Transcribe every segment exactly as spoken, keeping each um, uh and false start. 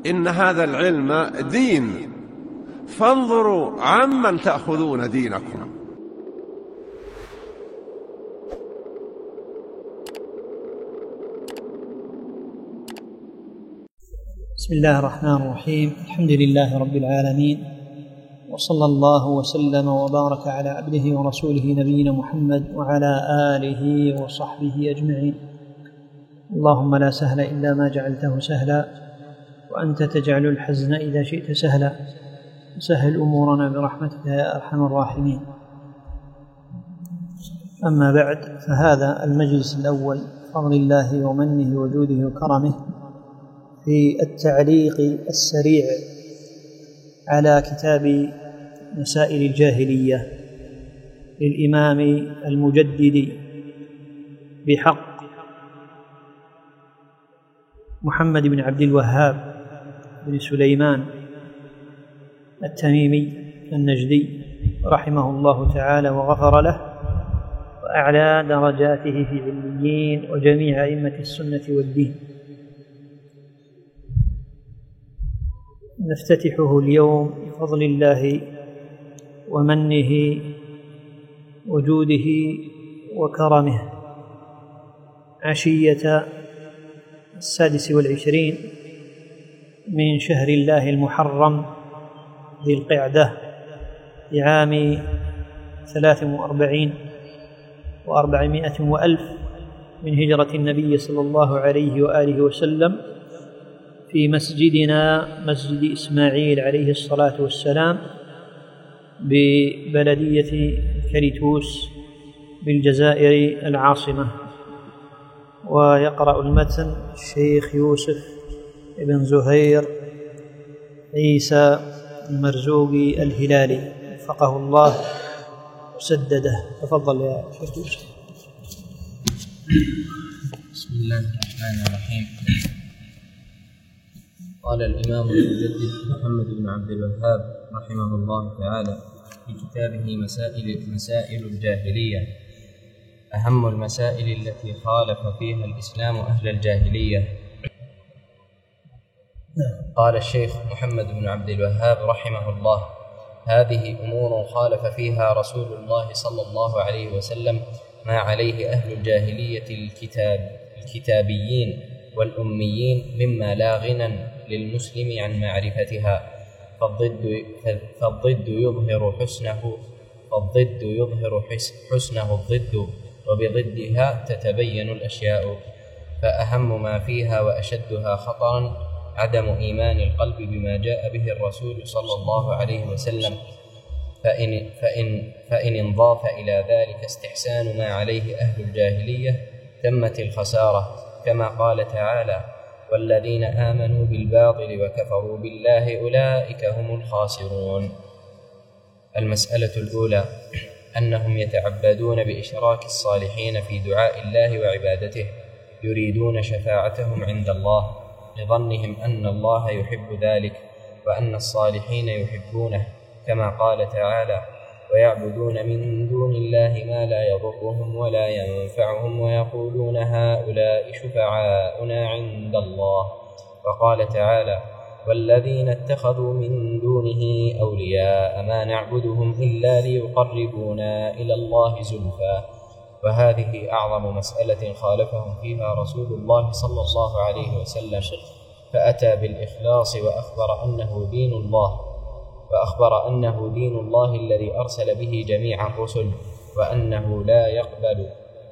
إن هذا العلم دين، فانظروا عمن تأخذون دينكم. بسم الله الرحمن الرحيم. الحمد لله رب العالمين، وصلى الله وسلم وبارك على عبده ورسوله نبينا محمد وعلى آله وصحبه أجمعين. اللهم لا سهل إلا ما جعلته سهلا، وأنت تجعل الحزن إذا شئت سهلا، سهل أمورنا برحمتك يا أرحم الراحمين. أما بعد، فهذا المجلس الأول بفضل الله ومنه وجوده وكرمه في التعليق السريع على كتاب مسائل الجاهلية للإمام المجدد بحق محمد بن عبد الوهاب بن سليمان التميمي النجدي رحمه الله تعالى وغفر له، وأعلى درجاته في عليين وجميع أئمة السنة والدين. نفتتحه اليوم بفضل الله ومنه وجوده وكرمه عشية السادس والعشرين من شهر الله المحرم ذي القعدة لعام ثلاث وأربعين وأربعمائة وألف من هجرة النبي صلى الله عليه وآله وسلم، في مسجدنا مسجد إسماعيل عليه الصلاة والسلام ببلدية كريتوس بالجزائر العاصمة. ويقرأ المتن الشيخ يوسف بن زهير عيسى المرزوقي الهلالي وفقه الله وسدده. تفضل يا شيخ يوسف. بسم الله الرحمن الرحيم. قال الإمام المجدد محمد بن عبد الوهاب رحمه الله تعالى في كتابه مسائل, مسائل الجاهلية: أهم المسائل التي خالف فيها الإسلام أهل الجاهلية. قال الشيخ محمد بن عبد الوهاب رحمه الله: هذه أمور خالف فيها رسول الله صلى الله عليه وسلم ما عليه أهل الجاهلية الكتاب الكتابيين والأميين مما لا غنى للمسلم عن معرفتها، فالضد, فالضد يظهر حسنه فالضد يظهر حسنه الضد، وبضدها تتبين الأشياء. فأهم ما فيها وأشدها خطرا عدم إيمان القلب بما جاء به الرسول صلى الله عليه وسلم، فإن, فإن, فإن انضاف إلى ذلك استحسان ما عليه أهل الجاهلية تمت الخسارة، كما قال تعالى: والذين آمنوا بالباطل وكفروا بالله أولئك هم الخاسرون. المسألة الأولى: أنهم يتعبدون بإشراك الصالحين في دعاء الله وعبادته، يريدون شفاعتهم عند الله لظنهم أن الله يحب ذلك وأن الصالحين يحبونه، كما قال تعالى: ويعبدون من دون الله ما لا يضرهم ولا ينفعهم ويقولون هؤلاء شفعاؤنا عند الله. وقال تعالى: والذين اتخذوا من دونه أولياء ما نعبدهم إلا ليقربونا إلى الله زلفى. وهذه أعظم مسألة خالفهم فيها رسول الله صلى الله عليه وسلم، فأتى بالإخلاص وأخبر أنه دين الله وأخبر أنه دين الله الذي أرسل به جميع الرسل، وأنه لا يقبل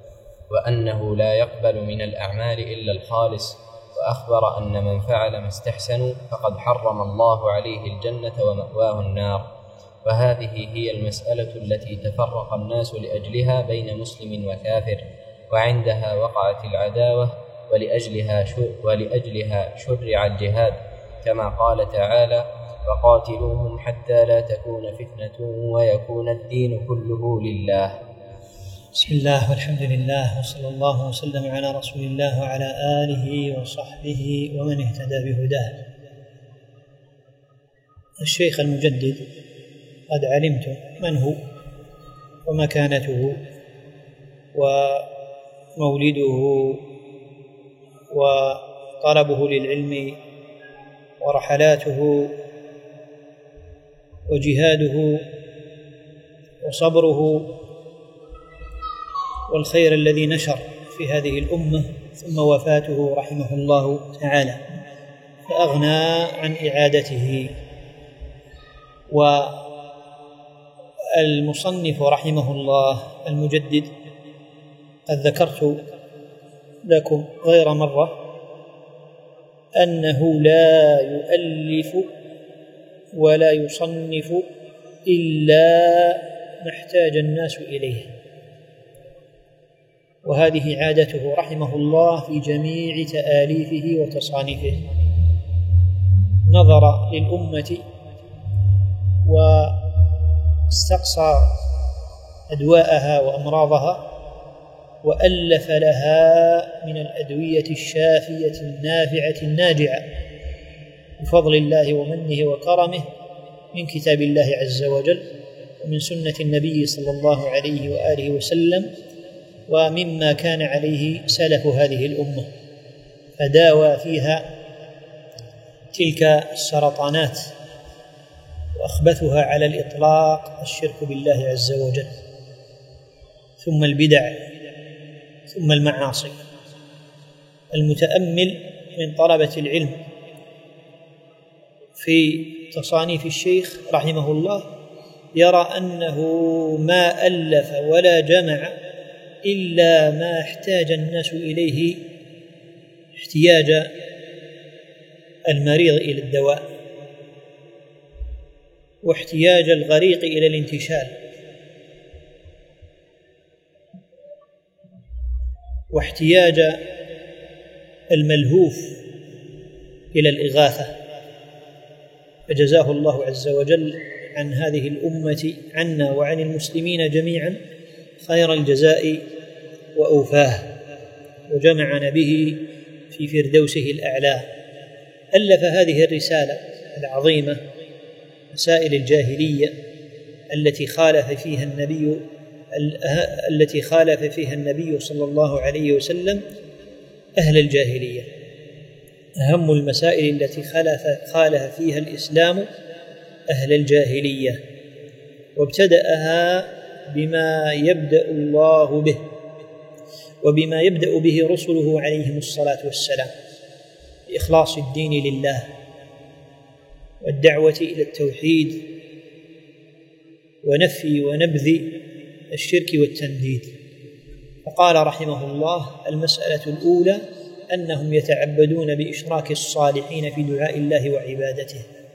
وأنه لا يقبل من الأعمال إلا الخالص، وأخبر أن من فعل ما استحسنوا فقد حرم الله عليه الجنة ومأواه النار. وهذه هي المسألة التي تفرق الناس لأجلها بين مسلم وكافر، وعندها وقعت العداوة، ولأجلها ولأجلها شرع الجهاد، كما قال تعالى: وقاتلوهم حتى لا تكون فتنة ويكون الدين كله لله. بسم الله والحمد لله، وصلى الله وسلم على رسول الله وعلى آله وصحبه ومن اهتدى بهداه. الشيخ المجدد قد علمت من هو ومكانته ومولده وطلبه للعلم ورحلاته وجهاده وصبره والخير الذي نشر في هذه الأمة، ثم وفاته رحمه الله تعالى، فأغنى عن إعادته. والمصنف رحمه الله المجدد قد ذكرت لكم غير مرة أنه لا يؤلف ولا يصنف إلا ما احتاج الناس إليه، وهذه عادته رحمه الله في جميع تآليفه وتصانيفه. نظر للأمة واستقصى أدواءها وأمراضها، وألف لها من الأدوية الشافية النافعة الناجعة بفضل الله ومنه وكرمه من كتاب الله عز وجل ومن سنة النبي صلى الله عليه وآله وسلم ومما كان عليه سلف هذه الأمة، فداوى فيها تلك السرطانات، وأخبثها على الإطلاق الشرك بالله عز وجل، ثم البدع، ثم المعاصي. المتأمل من طلبة العلم في تصانيف الشيخ رحمه الله يرى أنه ما ألف ولا جمع إلا ما احتاج الناس إليه احتياج المريض إلى الدواء، واحتياج الغريق إلى الانتشال، واحتياج الملهوف إلى الإغاثة. فجزاه الله عز وجل عن هذه الأمة عنا وعن المسلمين جميعا خير الجزاء وأوفاه، وجمعنا به في فردوسه الأعلى. ألف هذه الرسالة العظيمة مسائل الجاهلية التي خالف فيها النبي التي خالف فيها النبي صلى الله عليه وسلم أهل الجاهلية، أهم المسائل التي خالف خالف فيها الإسلام أهل الجاهلية، وابتدأها بما يبدأ الله به وبما يبدأ به رسله عليهم الصلاة والسلام، إخلاص الدين لله والدعوة إلى التوحيد ونفي ونبذ الشرك والتنديد. فقال رحمه الله: المسألة الأولى أنهم يتعبدون بإشراك الصالحين في دعاء الله وعبادته،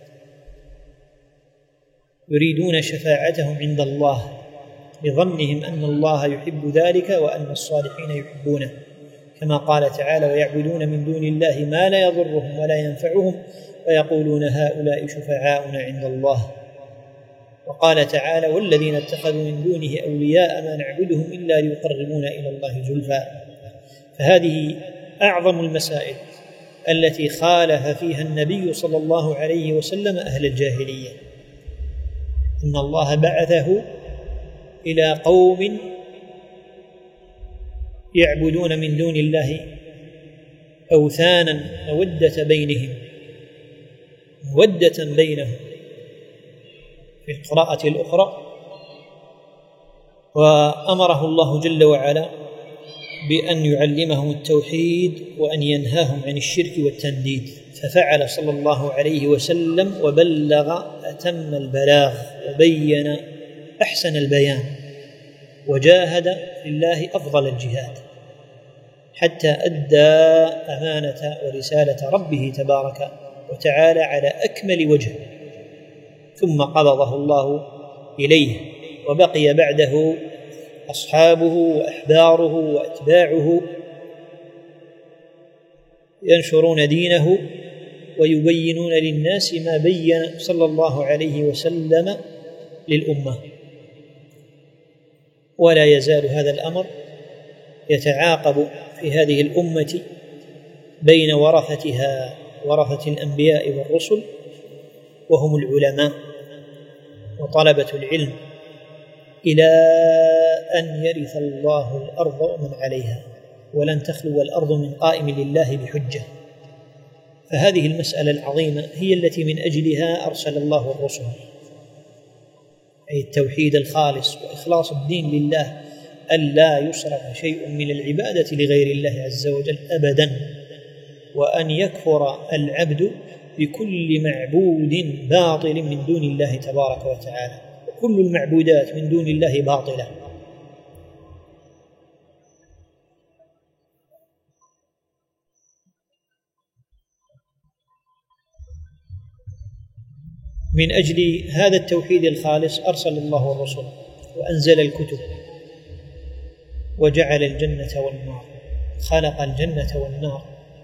يريدون شفاعتهم عند الله بظنهم أن الله يحب ذلك وأن الصالحين يحبونه، كما قال تعالى: ويعبدون من دون الله ما لا يضرهم ولا ينفعهم ويقولون هؤلاء شفعاؤنا عند الله. وقال تعالى: والذين اتخذوا من دونه أولياء ما نعبدهم إلا ليقربونا إلى الله زلفى. فهذه أعظم المسائل التي خالف فيها النبي صلى الله عليه وسلم أهل الجاهلية، إن الله بعثه إلى قوم يعبدون من دون الله أوثانا مودة بينهم مودة بينهم في القراءة الأخرى. وأمره الله جل وعلا بأن يعلمهم التوحيد وأن ينهاهم عن الشرك والتنديد، ففعل صلى الله عليه وسلم وبلغ أتم البلاغ وبين أحسن البيان، وجاهد في الله أفضل الجهاد حتى أدى أمانة ورسالة ربه تبارك وتعالى على أكمل وجه، ثم قبضه الله إليه، وبقي بعده أصحابه وأحباره وأتباعه ينشرون دينه ويبينون للناس ما بين صلى الله عليه وسلم للأمة. ولا يزال هذا الأمر يتعاقب في هذه الأمة بين ورثتها ورثة الأنبياء والرسل، وهم العلماء وطلبة العلم، إلى أن يرث الله الأرض ومن عليها، ولن تخلو الأرض من قائم لله بحجة. فهذه المسألة العظيمة هي التي من أجلها أرسل الله الرسل، أي التوحيد الخالص وإخلاص الدين لله، ألا يصرف شيء من العبادة لغير الله عز وجل أبدا، وأن يكفر العبد بكل معبود باطل من دون الله تبارك وتعالى، وكل المعبودات من دون الله باطلة. من أجل هذا التوحيد الخالص أرسل الله الرسل وأنزل الكتب وجعل الجنة والنار، خلق الجنة والنار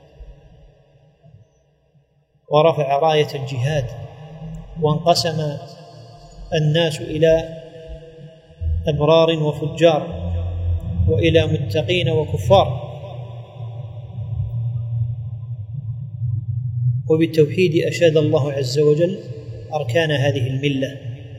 ورفع راية الجهاد، وانقسم الناس إلى أبرار وفجار وإلى متقين وكفار. وبالتوحيد أشاد الله عز وجل أركان هذه الملة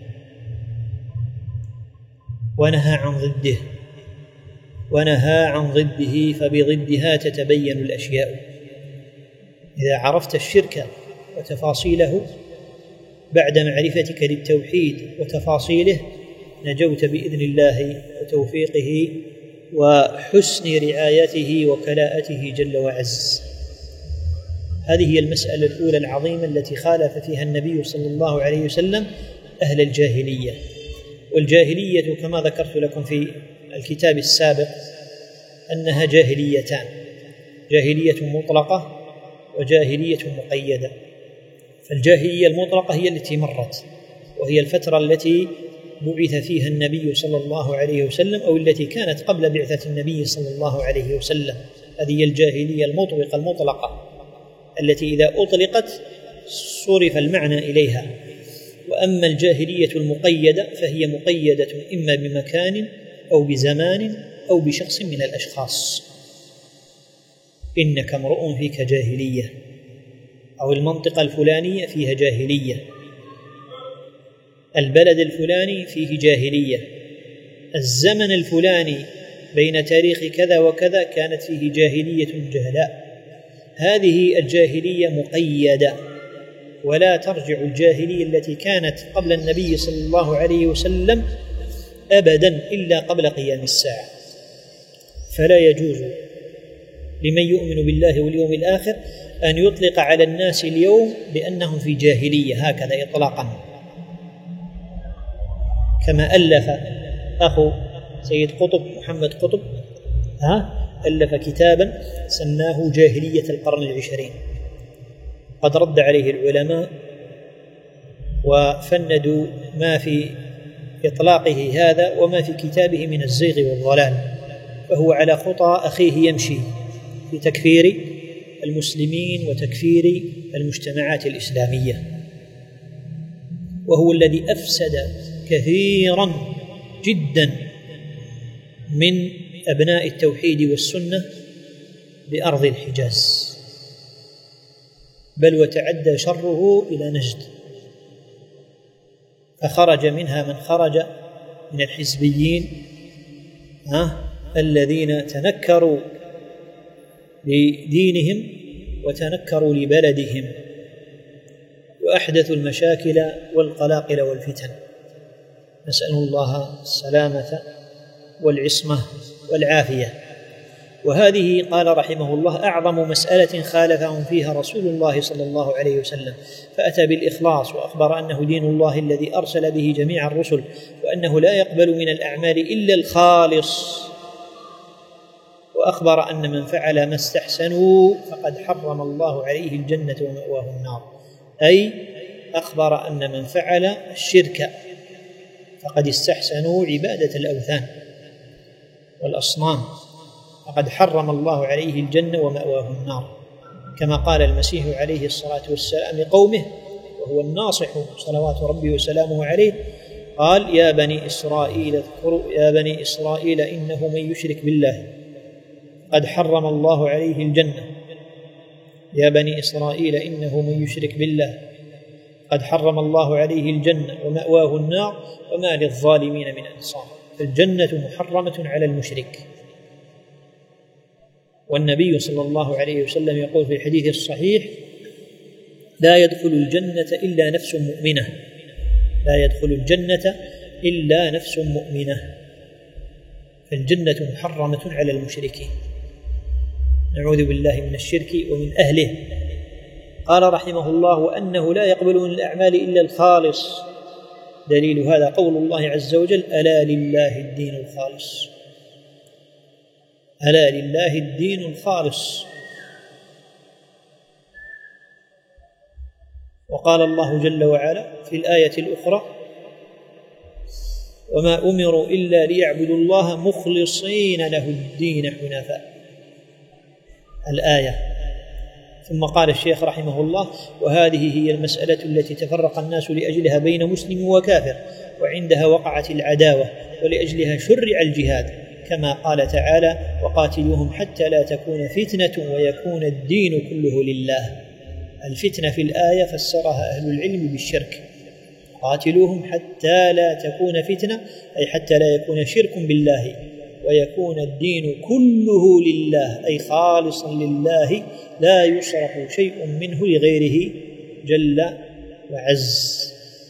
ونهى عن ضده، ونهى عن ضده فبضدها تتبين الأشياء. إذا عرفت الشرك وتفاصيله بعد معرفتك للتوحيد وتفاصيله نجوت بإذن الله وتوفيقه وحسن رعايته وكلاءته جل وعز. هذه هي المسألة الأولى العظيمة التي خالف فيها النبي صلى الله عليه وسلم أهل الجاهلية. والجاهلية كما ذكرت لكم في الكتاب السابق أنها جاهليتان، جاهلية مطلقة وجاهلية مقيدة. فالجاهلية المطلقة هي التي مرت، وهي الفترة التي بعث فيها النبي صلى الله عليه وسلم، أو التي كانت قبل بعثة النبي صلى الله عليه وسلم. هذه هي الجاهلية المطلقة المطلقة التي إذا أطلقت صرف المعنى إليها. وأما الجاهلية المقيدة فهي مقيدة إما بمكان أو بزمان أو بشخص من الأشخاص. إنك امرؤ فيك جاهلية، أو المنطقة الفلانية فيها جاهلية، البلد الفلاني فيه جاهلية، الزمن الفلاني بين تاريخ كذا وكذا كانت فيه جاهلية جهلاء. هذه الجاهلية مقيدة، ولا ترجع الجاهلية التي كانت قبل النبي صلى الله عليه وسلم أبدا إلا قبل قيام الساعة. فلا يجوز لمن يؤمن بالله واليوم الآخر أن يطلق على الناس اليوم بأنهم في جاهلية هكذا إطلاقا، كما ألف أخو سيد قطب محمد قطب ها ألف كتابا سماه جاهلية القرن العشرين، قد رد عليه العلماء وفندوا ما في إطلاقه هذا وما في كتابه من الزيغ والضلال، فهو على خطى أخيه يمشي في تكفير المسلمين وتكفير المجتمعات الإسلامية، وهو الذي أفسد كثيرا جدا من أبناء التوحيد والسنة بأرض الحجاز، بل وتعدى شره إلى نجد، فخرج منها من خرج من الحزبيين ها الذين تنكروا لدينهم وتنكروا لبلدهم وأحدثوا المشاكل والقلاقل والفتن. نسأل الله السلامة والعصمة والعافية. وهذه قال رحمه الله أعظم مسألة خالفهم فيها رسول الله صلى الله عليه وسلم، فأتى بالإخلاص وأخبر أنه دين الله الذي أرسل به جميع الرسل، وأنه لا يقبل من الأعمال إلا الخالص، وأخبر أن من فعل ما استحسنوا فقد حرم الله عليه الجنة ومأواه النار، أي أخبر أن من فعل الشرك فقد استحسنوا عبادة الأوثان والأصنام، فقد حرم الله عليه الجنة ومأواه النار، كما قال المسيح عليه الصلاة والسلام لقومه وهو الناصح صلوات ربي وسلامه عليه، قال يا بني إسرائيل اذكروا يا بني إسرائيل إنه من يشرك بالله قد حرم الله عليه الجنة، يا بني إسرائيل إنه من يشرك بالله قد حرم الله عليه الجنة ومأواه النار وما للظالمين من أنصار. فالجنة محرمة على المشرك. والنبي صلى الله عليه وسلم يقول في الحديث الصحيح لا يدخل الجنة إلا نفس مؤمنة، لا يدخل الجنة إلا نفس مؤمنة، فالجنة محرمة على المشركين، نعوذ بالله من الشرك ومن أهله. قال رحمه الله: وأنه لا يقبل من الأعمال إلا الخالص. دليل هذا قول الله عز وجل: ألا لله الدين الخالص، ألا لله الدين الخالص. وقال الله جل وعلا في الآية الأخرى: وما أمروا إلا ليعبدوا الله مخلصين له الدين حنفاء، الآية. ثم قال الشيخ رحمه الله: وهذه هي المسألة التي تفرق الناس لأجلها بين مسلم وكافر، وعندها وقعت العداوة، ولأجلها شرع الجهاد، كما قال تعالى: وقاتلوهم حتى لا تكون فتنة ويكون الدين كله لله. الفتنة في الآية فسرها أهل العلم بالشرك، قاتلوهم حتى لا تكون فتنة، أي حتى لا يكون شرك بالله، ويكون الدين كله لله، أي خالصا لله، لا يصرف شيء منه لغيره جل وعز.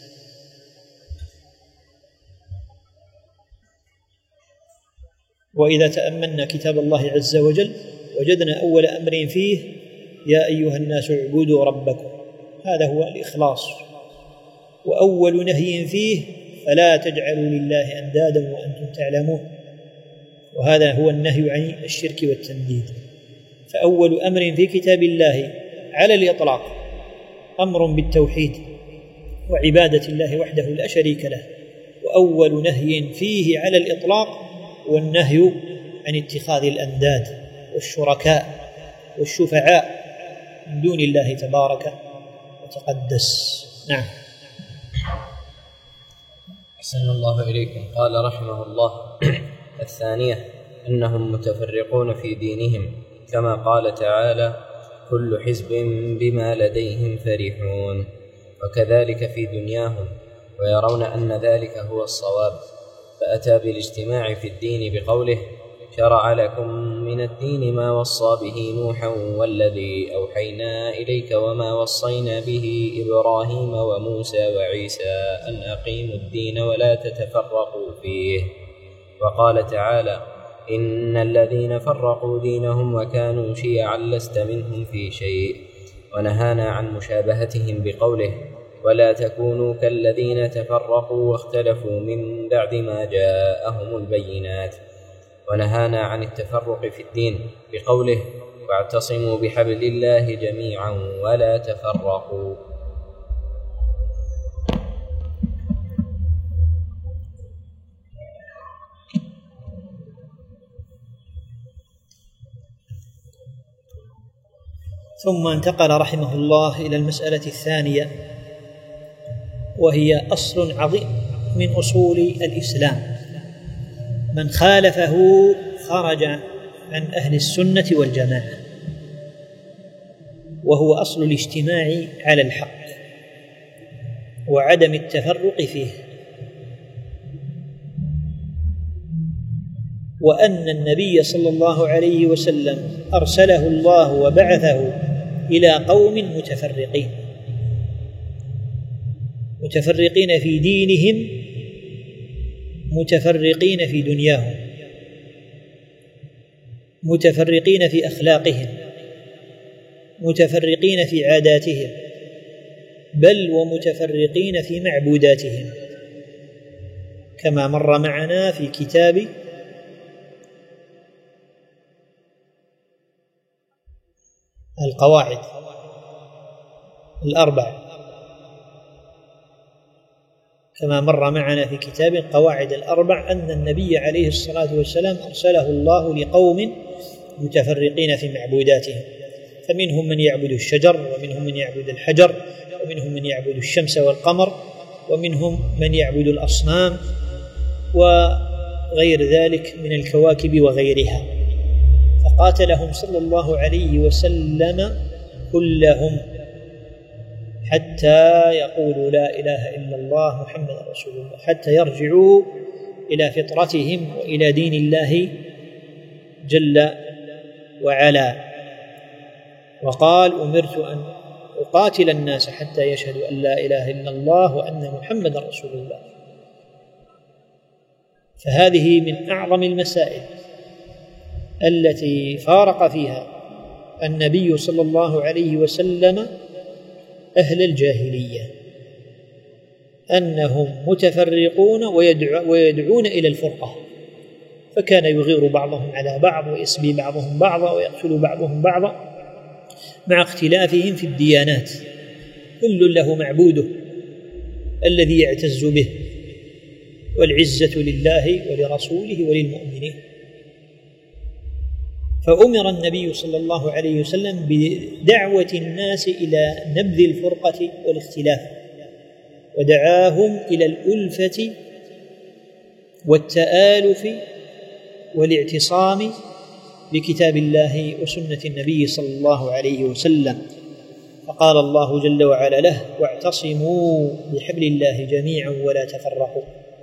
وإذا تأملنا كتاب الله عز وجل وجدنا أول أمر فيه: يا أيها الناس اعبدوا ربكم، هذا هو الإخلاص. وأول نهي فيه: فلا تجعلوا لله أندادا وأنتم تعلمون، وهذا هو النهي عن الشرك والتنديد. فأول أمر في كتاب الله على الإطلاق أمر بالتوحيد وعبادة الله وحده لا شريك له، وأول نهي فيه على الإطلاق هو النهي عن اتخاذ الأنداد والشركاء والشفعاء من دون الله تبارك وتقدس. نعم. أحسن الله إليكم. قال رحمه الله: الثانية أنهم متفرقون في دينهم، كما قال تعالى: كل حزب بما لديهم فرحون، وكذلك في دنياهم، ويرون أن ذلك هو الصواب، فأتى بالاجتماع في الدين بقوله: شرع لكم من الدين ما وصى به نوحا والذي أوحينا إليك وما وصينا به إبراهيم وموسى وعيسى أن أقيموا الدين ولا تتفرقوا فيه. وقال تعالى: إن الذين فرقوا دينهم وكانوا شيعا لست منهم في شيء. ونهانا عن مشابهتهم بقوله: ولا تكونوا كالذين تفرقوا واختلفوا من بعد ما جاءهم البينات. ونهانا عن التفرق في الدين بقوله: واعتصموا بحبل الله جميعا ولا تفرقوا. ثم انتقل رحمه الله إلى المسألة الثانية، وهي أصل عظيم من أصول الإسلام، من خالفه خرج عن أهل السنة والجماعة، وهو أصل الاجتماع على الحق وعدم التفرق فيه، وأن النبي صلى الله عليه وسلم أرسله الله وبعثه إلى قوم متفرقين متفرقين في دينهم، متفرقين في دنياهم، متفرقين في أخلاقهم، متفرقين في عاداتهم، بل ومتفرقين في معبوداتهم، كما مر معنا في كتاب القواعد الأربع، كما مر معنا في كتاب القواعد الأربع أن النبي عليه الصلاة والسلام أرسله الله لقوم متفرقين في معبوداتهم، فمنهم من يعبد الشجر، ومنهم من يعبد الحجر، ومنهم من يعبد الشمس والقمر، ومنهم من يعبد الأصنام وغير ذلك من الكواكب وغيرها، فقاتلهم صلى الله عليه وسلم كلهم حتى يقولوا لا إله إلا الله محمد رسول الله، حتى يرجعوا إلى فطرتهم وإلى دين الله جل وعلا. وقال: أمرت أن وقاتل الناس حتى يشهدوا أن لا إله إلا الله وأن محمدا رسول الله. فهذه من أعظم المسائل التي فارق فيها النبي صلى الله عليه وسلم أهل الجاهلية، أنهم متفرقون ويدعون إلى الفرقة، فكان يغير بعضهم على بعض ويسبي بعضهم بعضا ويقتل بعضهم بعضا مع اختلافهم في الديانات، كل له معبوده الذي يعتز به، والعزة لله ولرسوله وللمؤمنين. فأمر النبي صلى الله عليه وسلم بدعوة الناس إلى نبذ الفرقة والاختلاف، ودعاهم إلى الألفة والتآلف والاعتصام بكتاب الله وسنة النبي صلى الله عليه وسلم. فقال الله جل وعلا له: واعتصموا بحبل الله جميعا ولا تفرقوا.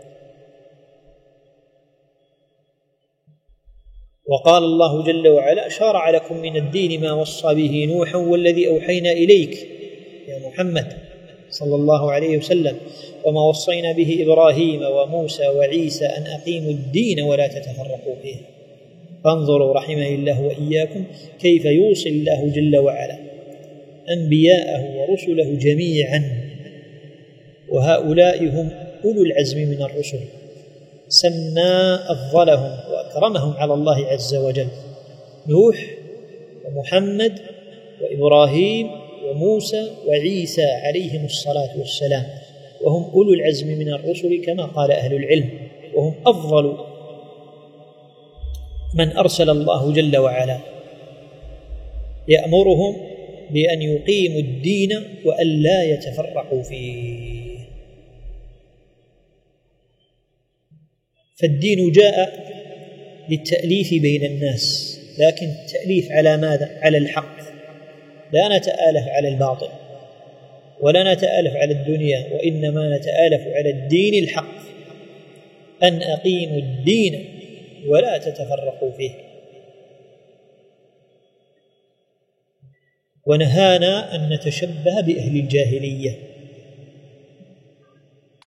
وقال الله جل وعلا: شرع لكم من الدين ما وصى به نوحا والذي أوحينا إليك يا محمد صلى الله عليه وسلم وما وصينا به إبراهيم وموسى وعيسى أن أقيموا الدين ولا تتفرقوا فيه. فانظروا رحمه الله وإياكم كيف يوصي الله جل وعلا أنبياءه ورسله جميعا، وهؤلاء هم أولو العزم من الرسل، سمى أفضلهم وأكرمهم على الله عز وجل: نوح ومحمد وإبراهيم وموسى وعيسى عليهم الصلاة والسلام، وهم أولو العزم من الرسل كما قال أهل العلم، وهم أفضل من أرسل الله جل وعلا، يأمرهم بأن يقيموا الدين وأن لا يتفرقوا فيه. فالدين جاء للتأليف بين الناس، لكن التأليف على ماذا؟ على الحق، لا نتآلف على الباطل ولا نتآلف على الدنيا، وإنما نتآلف على الدين الحق، أن أقيموا الدين ولا تتفرقوا فيه. ونهانا أن نتشبه بأهل الجاهلية،